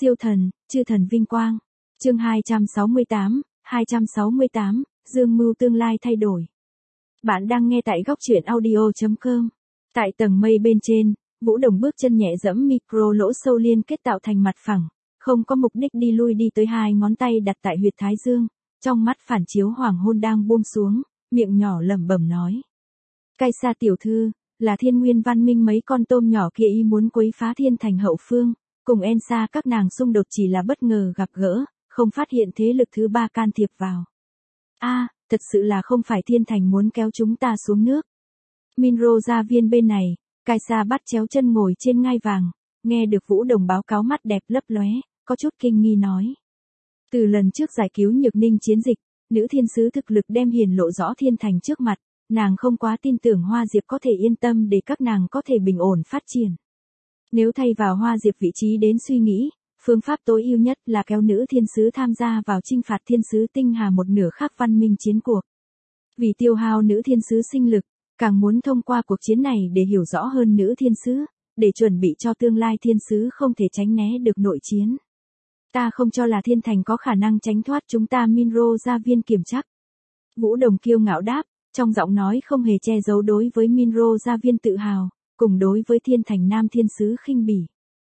Siêu thần, chư thần vinh quang. Chương 268, Dương mưu tương lai thay đổi. Bạn đang nghe tại góc truyện audio.com. Tại tầng mây bên trên, Vũ Đồng bước chân nhẹ dẫm micro lỗ sâu liên kết tạo thành mặt phẳng, không có mục đích đi lui đi tới hai ngón tay đặt tại huyệt thái dương, trong mắt phản chiếu hoàng hôn đang buông xuống, miệng nhỏ lẩm bẩm nói. Cai Sa tiểu thư, là Thiên Nguyên văn minh mấy con tôm nhỏ kia ý muốn quấy phá thiên thành hậu phương, cùng Ensa các nàng xung đột chỉ là bất ngờ gặp gỡ, không phát hiện thế lực thứ ba can thiệp vào. Thật sự là không phải thiên thành muốn kéo chúng ta xuống nước. Minro gia viên bên này, Cai Sa bắt chéo chân ngồi trên ngai vàng, nghe được Vũ Đồng báo cáo mắt đẹp lấp lóe, có chút kinh nghi nói. Từ lần trước giải cứu Nhược Ninh chiến dịch, nữ thiên sứ thực lực đem hiển lộ rõ thiên thành trước mặt, nàng không quá tin tưởng Hoa Diệp có thể yên tâm để các nàng có thể bình ổn phát triển. Nếu thay vào Hoa Diệp vị trí đến suy nghĩ, phương pháp tối ưu nhất là kéo nữ thiên sứ tham gia vào chinh phạt thiên sứ tinh hà một nửa khác văn minh chiến cuộc. Vì tiêu hao nữ thiên sứ sinh lực, càng muốn thông qua cuộc chiến này để hiểu rõ hơn nữ thiên sứ, để chuẩn bị cho tương lai thiên sứ không thể tránh né được nội chiến. Ta không cho là thiên thành có khả năng tránh thoát chúng ta Minro gia viên kiểm chắc. Vũ Đồng kiêu ngạo đáp, trong giọng nói không hề che giấu đối với Minro gia viên tự hào, cùng đối với thiên thành nam thiên sứ khinh bỉ.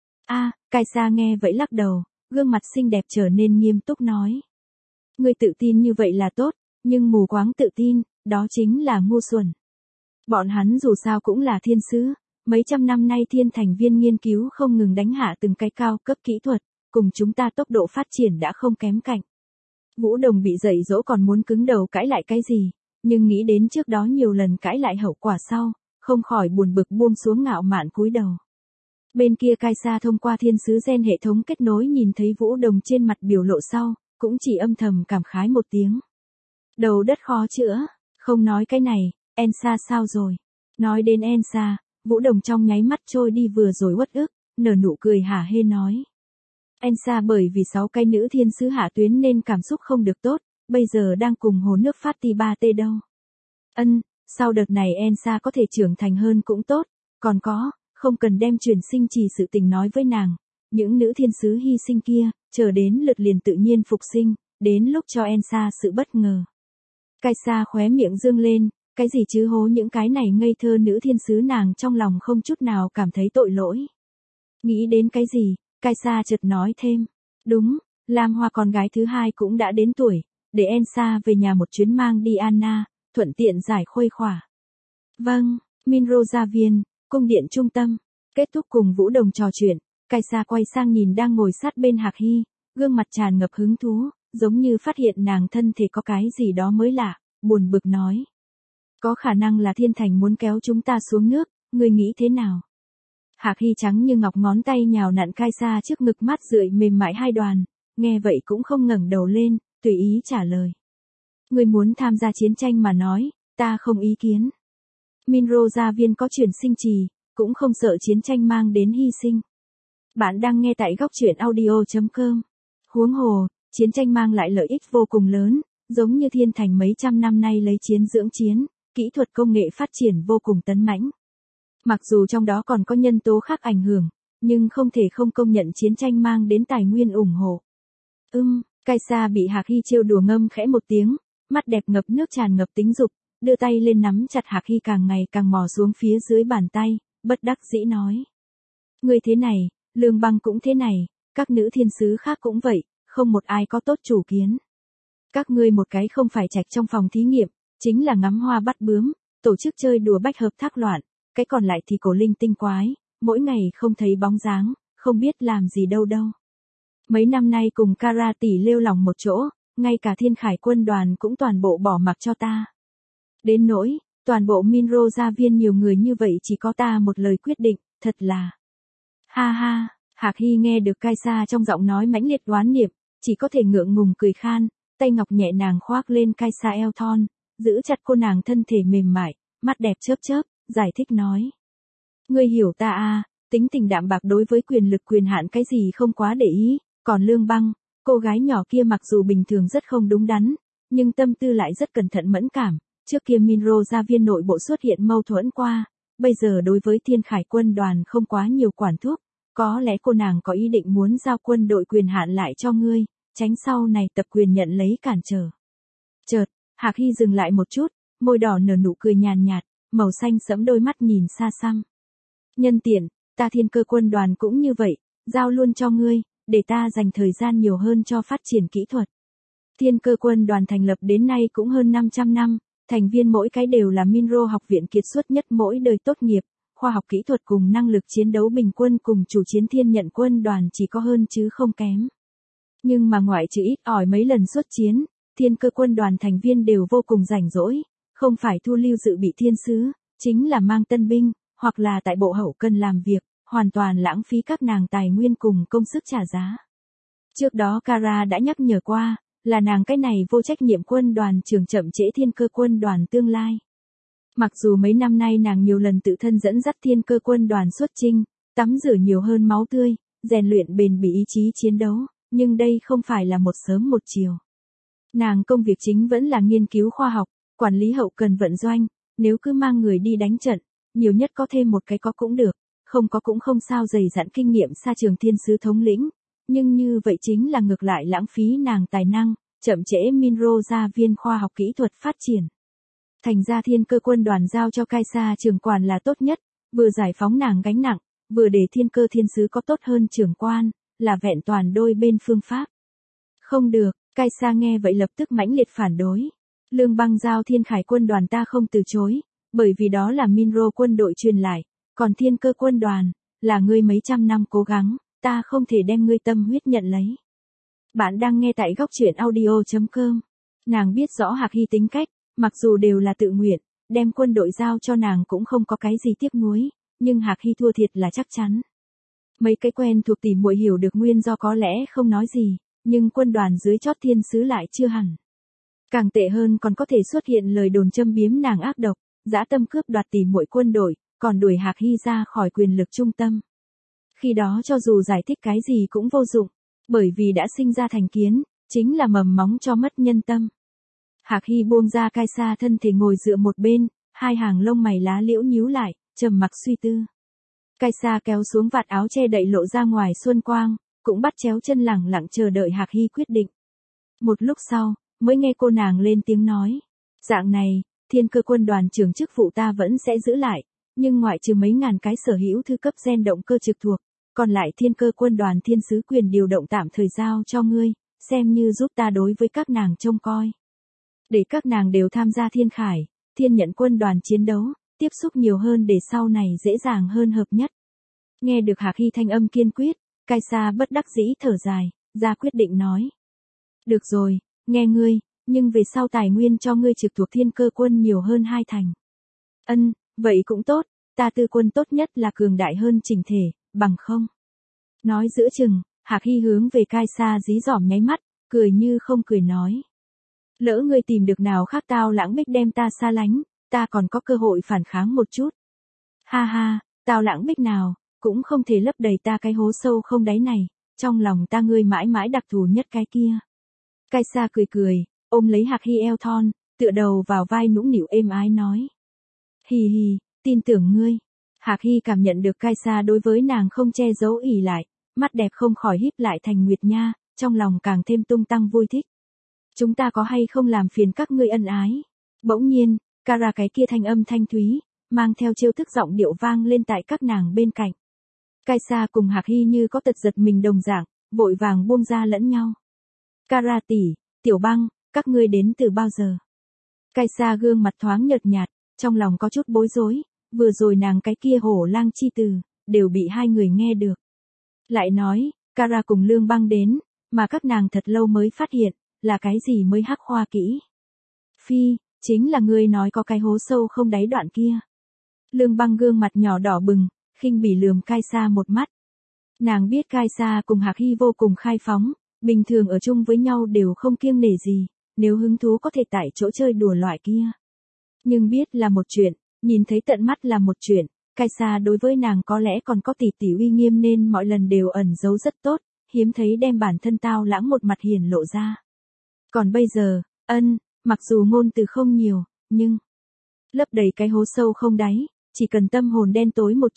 Cai Sa nghe vậy lắc đầu, gương mặt xinh đẹp trở nên nghiêm túc nói. Ngươi tự tin như vậy là tốt, nhưng mù quáng tự tin, đó chính là ngu xuẩn. Bọn hắn dù sao cũng là thiên sứ, mấy trăm năm nay thiên thành viên nghiên cứu không ngừng đánh hạ từng cái cao cấp kỹ thuật, cùng chúng ta tốc độ phát triển đã không kém cạnh. Vũ Đồng bị dạy dỗ còn muốn cứng đầu cãi lại cái gì, nhưng nghĩ đến trước đó nhiều lần cãi lại hậu quả sau, không khỏi buồn bực buông xuống ngạo mạn cúi đầu. Bên kia Cai Sa thông qua thiên sứ gen hệ thống kết nối nhìn thấy Vũ Đồng trên mặt biểu lộ sau, cũng chỉ âm thầm cảm khái một tiếng. Đầu đất khó chữa, không nói cái này, Ensa sao rồi? Nói đến Ensa, Vũ Đồng trong nháy mắt trôi đi vừa rồi uất ức, nở nụ cười hả hê nói. Ensa bởi vì 6 cái nữ thiên sứ hạ tuyến nên cảm xúc không được tốt, bây giờ đang cùng hồ nước phát ti 3T đâu. Sau đợt này Ensa có thể trưởng thành hơn cũng tốt, còn có, không cần đem truyền sinh trì sự tình nói với nàng, những nữ thiên sứ hy sinh kia, chờ đến lượt liền tự nhiên phục sinh, đến lúc cho Ensa sự bất ngờ. Cai Sa khóe miệng dương lên, cái gì chứ hố những cái này ngây thơ nữ thiên sứ nàng trong lòng không chút nào cảm thấy tội lỗi. Nghĩ đến cái gì, Cai Sa chợt nói thêm, đúng, Lam Hoa con gái thứ hai cũng đã đến tuổi, để Ensa về nhà một chuyến mang đi Anna, thuận tiện giải khuây khỏa. Vâng, Minro gia viên, cung điện trung tâm, kết thúc cùng Vũ Đồng trò chuyện, Cai Sa quay sang nhìn đang ngồi sát bên Hạc Hy, gương mặt tràn ngập hứng thú, giống như phát hiện nàng thân thể có cái gì đó mới lạ, buồn bực nói. Có khả năng là thiên thành muốn kéo chúng ta xuống nước, ngươi nghĩ thế nào? Hạc Hy trắng như ngọc ngón tay nhào nặn Cai Sa trước ngực mát rượi mềm mại hai đoàn, nghe vậy cũng không ngẩng đầu lên, tùy ý trả lời. Ngươi muốn tham gia chiến tranh mà nói, ta không ý kiến. Minro gia viên có truyền sinh trì, cũng không sợ chiến tranh mang đến hy sinh. Bạn đang nghe tại góc truyện audio.com. Huống hồ, chiến tranh mang lại lợi ích vô cùng lớn, giống như thiên thành mấy trăm năm nay lấy chiến dưỡng chiến, kỹ thuật công nghệ phát triển vô cùng tấn mãnh. Mặc dù trong đó còn có nhân tố khác ảnh hưởng, nhưng không thể không công nhận chiến tranh mang đến tài nguyên ủng hộ. Cai Sa bị Hạc Hy trêu đùa ngâm khẽ một tiếng, mắt đẹp ngập nước tràn ngập tính dục, đưa tay lên nắm chặt Hạc Hy càng ngày càng mò xuống phía dưới bàn tay, bất đắc dĩ nói. Ngươi thế này, Lương Băng cũng thế này, các nữ thiên sứ khác cũng vậy, không một ai có tốt chủ kiến. Các ngươi một cái không phải trạch trong phòng thí nghiệm, chính là ngắm hoa bắt bướm, tổ chức chơi đùa bách hợp thác loạn, cái còn lại thì cổ linh tinh quái, mỗi ngày không thấy bóng dáng, không biết làm gì đâu. Mấy năm nay cùng Kara tỷ lêu lỏng một chỗ, ngay cả Thiên Khải quân đoàn cũng toàn bộ bỏ mặc cho ta. Đến nỗi, toàn bộ Minro gia viên nhiều người như vậy chỉ có ta một lời quyết định, thật là. Ha, Hạc Hy nghe được Cai Sa trong giọng nói mãnh liệt oán niệm, chỉ có thể ngượng ngùng cười khan, tay ngọc nhẹ nàng khoác lên Cai Sa eo thon, giữ chặt cô nàng thân thể mềm mại, mắt đẹp chớp, giải thích nói. Ngươi hiểu ta tính tình đạm bạc đối với quyền lực quyền hạn cái gì không quá để ý, còn Lương Băng, cô gái nhỏ kia mặc dù bình thường rất không đúng đắn, nhưng tâm tư lại rất cẩn thận mẫn cảm, trước kia Minro gia viên nội bộ xuất hiện mâu thuẫn qua, bây giờ đối với Thiên Khải quân đoàn không quá nhiều quản thúc, có lẽ cô nàng có ý định muốn giao quân đội quyền hạn lại cho ngươi, tránh sau này tập quyền nhận lấy cản trở. Chợt, Hạc Hy dừng lại một chút, môi đỏ nở nụ cười nhàn nhạt, màu xanh sẫm đôi mắt nhìn xa xăm. Nhân tiện, ta Thiên Cơ quân đoàn cũng như vậy, giao luôn cho ngươi, để ta dành thời gian nhiều hơn cho phát triển kỹ thuật. Thiên Cơ quân đoàn thành lập đến nay cũng hơn 500 năm, thành viên mỗi cái đều là Minro học viện kiệt xuất nhất mỗi đời tốt nghiệp, khoa học kỹ thuật cùng năng lực chiến đấu bình quân cùng chủ chiến Thiên Nhận quân đoàn chỉ có hơn chứ không kém. Nhưng mà ngoại trừ ít ỏi mấy lần xuất chiến, Thiên Cơ quân đoàn thành viên đều vô cùng rảnh rỗi, không phải thu lưu dự bị thiên sứ, chính là mang tân binh, hoặc là tại bộ hậu cần làm việc, hoàn toàn lãng phí các nàng tài nguyên cùng công sức trả giá. Trước đó Kara đã nhắc nhở qua, là nàng cái này vô trách nhiệm quân đoàn trưởng chậm trễ Thiên Cơ quân đoàn tương lai. Mặc dù mấy năm nay nàng nhiều lần tự thân dẫn dắt Thiên Cơ quân đoàn xuất chinh, tắm rửa nhiều hơn máu tươi, rèn luyện bền bỉ ý chí chiến đấu, nhưng đây không phải là một sớm một chiều. Nàng công việc chính vẫn là nghiên cứu khoa học, quản lý hậu cần vận doanh, nếu cứ mang người đi đánh trận, nhiều nhất có thêm một cái có cũng được, không có cũng không sao, dày dặn kinh nghiệm xa trường thiên sứ thống lĩnh, nhưng như vậy chính là ngược lại lãng phí nàng tài năng, chậm trễ Minro gia viên khoa học kỹ thuật phát triển. Thành ra Thiên Cơ quân đoàn giao cho Kaisa trưởng quản là tốt nhất, vừa giải phóng nàng gánh nặng, vừa để Thiên Cơ thiên sứ có tốt hơn trưởng quan, là vẹn toàn đôi bên phương pháp. Không được, Kaisa nghe vậy lập tức mãnh liệt phản đối. Lương Băng giao Thiên Khải quân đoàn ta không từ chối, bởi vì đó là Minro quân đội truyền lại, còn Thiên Cơ quân đoàn, là ngươi mấy trăm năm cố gắng, ta không thể đem ngươi tâm huyết nhận lấy. Bạn đang nghe tại góc truyện audio.com. Nàng biết rõ Hạc Hy tính cách, mặc dù đều là tự nguyện, đem quân đội giao cho nàng cũng không có cái gì tiếc nuối, nhưng Hạc Hy thua thiệt là chắc chắn. Mấy cái quen thuộc tỉ muội hiểu được nguyên do có lẽ không nói gì, nhưng quân đoàn dưới chót thiên sứ lại chưa hẳn. Càng tệ hơn còn có thể xuất hiện lời đồn châm biếm nàng ác độc, dã tâm cướp đoạt tỉ muội quân đội, còn đuổi Hạc Hy ra khỏi quyền lực trung tâm. Khi đó cho dù giải thích cái gì cũng vô dụng, bởi vì đã sinh ra thành kiến, chính là mầm móng cho mất nhân tâm. Hạc Hy buông ra Kaisa thân thể ngồi dựa một bên, hai hàng lông mày lá liễu nhíu lại, trầm mặc suy tư. Kaisa kéo xuống vạt áo che đậy lộ ra ngoài xuân quang, cũng bắt chéo chân lẳng lặng chờ đợi Hạc Hy quyết định. Một lúc sau, mới nghe cô nàng lên tiếng nói. Dạng này, Thiên Cơ quân đoàn trưởng chức vụ ta vẫn sẽ giữ lại, nhưng ngoại trừ mấy ngàn cái sở hữu thư cấp gen động cơ trực thuộc, còn lại Thiên Cơ quân đoàn thiên sứ quyền điều động tạm thời giao cho ngươi, xem như giúp ta đối với các nàng trông coi. Để các nàng đều tham gia Thiên Khải, Thiên Nhận quân đoàn chiến đấu, tiếp xúc nhiều hơn để sau này dễ dàng hơn hợp nhất. Nghe được Hạc Hy thanh âm kiên quyết, Kaisa bất đắc dĩ thở dài, ra quyết định nói. Được rồi, nghe ngươi, nhưng về sau tài nguyên cho ngươi trực thuộc Thiên Cơ quân nhiều hơn 2 thành. Vậy cũng tốt, ta tư quân tốt nhất là cường đại hơn chỉnh thể, bằng không. Nói giữa chừng, Hạc Hy hướng về Kaisa dí dỏm nháy mắt, cười như không cười nói. Lỡ ngươi tìm được nào khác Tao Lãng Bích đem ta xa lánh, ta còn có cơ hội phản kháng một chút. Ha ha, Tao Lãng Bích nào, cũng không thể lấp đầy ta cái hố sâu không đáy này, trong lòng ta ngươi mãi mãi đặc thù nhất cái kia. Kaisa cười cười, ôm lấy Hạc Hy eo thon, tựa đầu vào vai nũng nịu êm ái nói. Hì hì, tin tưởng ngươi. Hạc Hy cảm nhận được Kaisa đối với nàng không che giấu ỉ lại, mắt đẹp không khỏi híp lại thành nguyệt nha, trong lòng càng thêm tung tăng vui thích. Chúng ta có hay không làm phiền các ngươi ân ái? Bỗng nhiên, Kara cái kia thanh âm thanh thúy, mang theo trêu tức giọng điệu vang lên tại các nàng bên cạnh. Kaisa cùng Hạc Hy như có tật giật mình đồng dạng, vội vàng buông ra lẫn nhau. Kara tỷ, Tiểu Băng, các ngươi đến từ bao giờ? Kaisa gương mặt thoáng nhợt nhạt, trong lòng có chút bối rối, vừa rồi nàng cái kia hổ lang chi từ, đều bị hai người nghe được. Lại nói, Kara cùng Lương Băng đến, mà các nàng thật lâu mới phát hiện, là cái gì mới hắc khoa kỹ. Phi, chính là ngươi nói có cái hố sâu không đáy đoạn kia. Lương Băng gương mặt nhỏ đỏ bừng, khinh bỉ lườm Kaisa một mắt. Nàng biết Kaisa cùng Hạc Hy vô cùng khai phóng, bình thường ở chung với nhau đều không kiêng nể gì, nếu hứng thú có thể tại chỗ chơi đùa loại kia. Nhưng biết là một chuyện, nhìn thấy tận mắt là một chuyện, Kaisa đối với nàng có lẽ còn có tỷ uy nghiêm nên mọi lần đều ẩn giấu rất tốt, hiếm thấy đem bản thân Tao Lãng một mặt hiển lộ ra. Còn bây giờ, mặc dù ngôn từ không nhiều, nhưng lấp đầy cái hố sâu không đáy, chỉ cần tâm hồn đen tối một chút,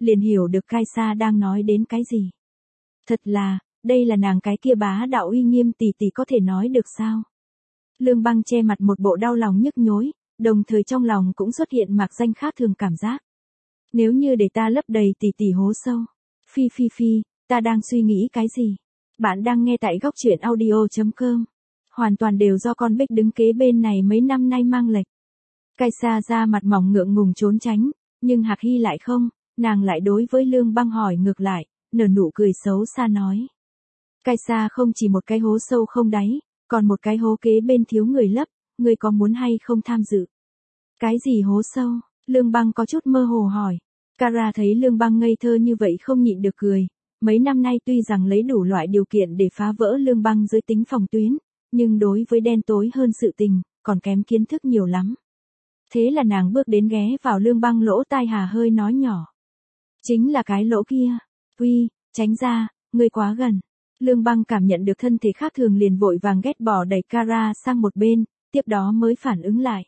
liền hiểu được Kaisa đang nói đến cái gì. Thật là, đây là nàng cái kia bá đạo uy nghiêm tỷ tỷ có thể nói được sao? Lương Băng che mặt một bộ đau lòng nhức nhối, đồng thời trong lòng cũng xuất hiện mạc danh khác thường cảm giác. Nếu như để ta lấp đầy tỷ tỷ hố sâu. Phi phi phi, ta đang suy nghĩ cái gì? Bạn đang nghe tại góc truyện audio.com. Hoàn toàn đều do con Bích đứng kế bên này mấy năm nay mang lệch. Kaisa ra mặt mỏng ngượng ngùng trốn tránh, nhưng Hạc Hy lại không, nàng lại đối với Lương Băng hỏi ngược lại, nở nụ cười xấu xa nói. Kaisa không chỉ một cái hố sâu không đáy, còn một cái hố kế bên thiếu người lấp, người có muốn hay không tham dự? Cái gì hố sâu? Lương Băng có chút mơ hồ hỏi. Kara thấy Lương Băng ngây thơ như vậy không nhịn được cười. Mấy năm nay tuy rằng lấy đủ loại điều kiện để phá vỡ Lương Băng giới tính phòng tuyến, nhưng đối với đen tối hơn sự tình, còn kém kiến thức nhiều lắm. Thế là nàng bước đến ghé vào Lương Băng lỗ tai hà hơi nói nhỏ. Chính là cái lỗ kia. Uy, tránh ra, ngươi quá gần. Lương Băng cảm nhận được thân thể khác thường liền vội vàng ghét bỏ đẩy Kara sang một bên, tiếp đó mới phản ứng lại.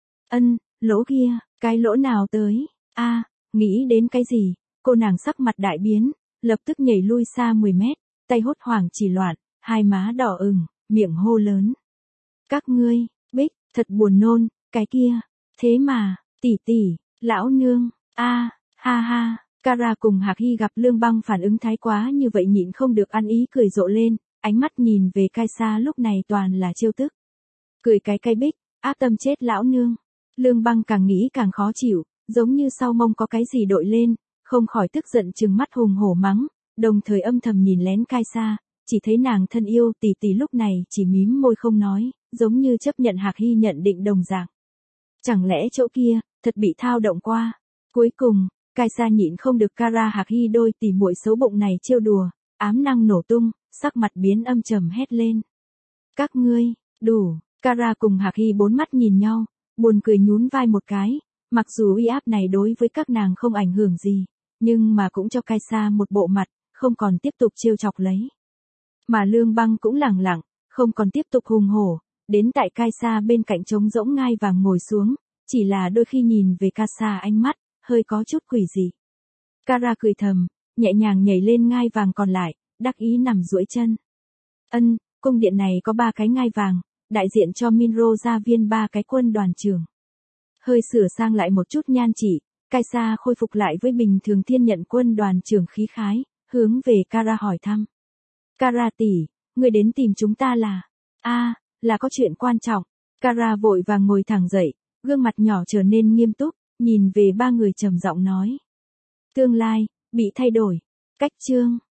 Lỗ kia, cái lỗ nào tới? Nghĩ đến cái gì? Cô nàng sắc mặt đại biến, lập tức nhảy lui xa 10 mét, tay hốt hoảng chỉ loạn, hai má đỏ ửng, miệng hô lớn. Các ngươi, Bích, thật buồn nôn, cái kia. Thế mà, tỷ tỷ, lão nương, ha ha. Kara cùng Hạc Hy gặp Lương Băng phản ứng thái quá như vậy nhịn không được ăn ý cười rộ lên, ánh mắt nhìn về Kaisa lúc này toàn là trêu tức. Cười cái Bích, áp tâm chết lão nương. Lương Băng càng nghĩ càng khó chịu, giống như sau mông có cái gì đội lên, không khỏi tức giận trừng mắt hùng hổ mắng, đồng thời âm thầm nhìn lén Kaisa, chỉ thấy nàng thân yêu tỷ tỷ lúc này chỉ mím môi không nói, giống như chấp nhận Hạc Hy nhận định đồng dạng. Chẳng lẽ chỗ kia, thật bị thao động qua. Cuối cùng, Kaisa nhịn không được Kara Hạc Hy đôi tỉ muội xấu bụng này trêu đùa, ám năng nổ tung, sắc mặt biến âm trầm hét lên. Các ngươi, đủ. Kara cùng Hạc Hy bốn mắt nhìn nhau, buồn cười nhún vai một cái, mặc dù uy áp này đối với các nàng không ảnh hưởng gì, nhưng mà cũng cho Kaisa một bộ mặt, không còn tiếp tục trêu chọc lấy. Mà Lương Băng cũng lẳng lặng, không còn tiếp tục hùng hổ, đến tại Kaisa bên cạnh trống rỗng ngai vàng ngồi xuống, chỉ là đôi khi nhìn về Kaisa ánh mắt, hơi có chút quỷ dị. Kara cười thầm, nhẹ nhàng nhảy lên ngai vàng còn lại, đắc ý nằm duỗi chân. Cung điện này có 3 cái ngai vàng, đại diện cho Minro gia viên 3 cái quân đoàn trưởng. Hơi sửa sang lại một chút nhan chỉ, Kaisa khôi phục lại với bình thường thiên nhận quân đoàn trưởng khí khái, hướng về Kara hỏi thăm. Kara tỷ, người đến tìm chúng ta là? Là có chuyện quan trọng. Kara vội vàng ngồi thẳng dậy, gương mặt nhỏ trở nên nghiêm túc, nhìn về 3 người trầm giọng nói. Tương lai, bị thay đổi. Cách chương.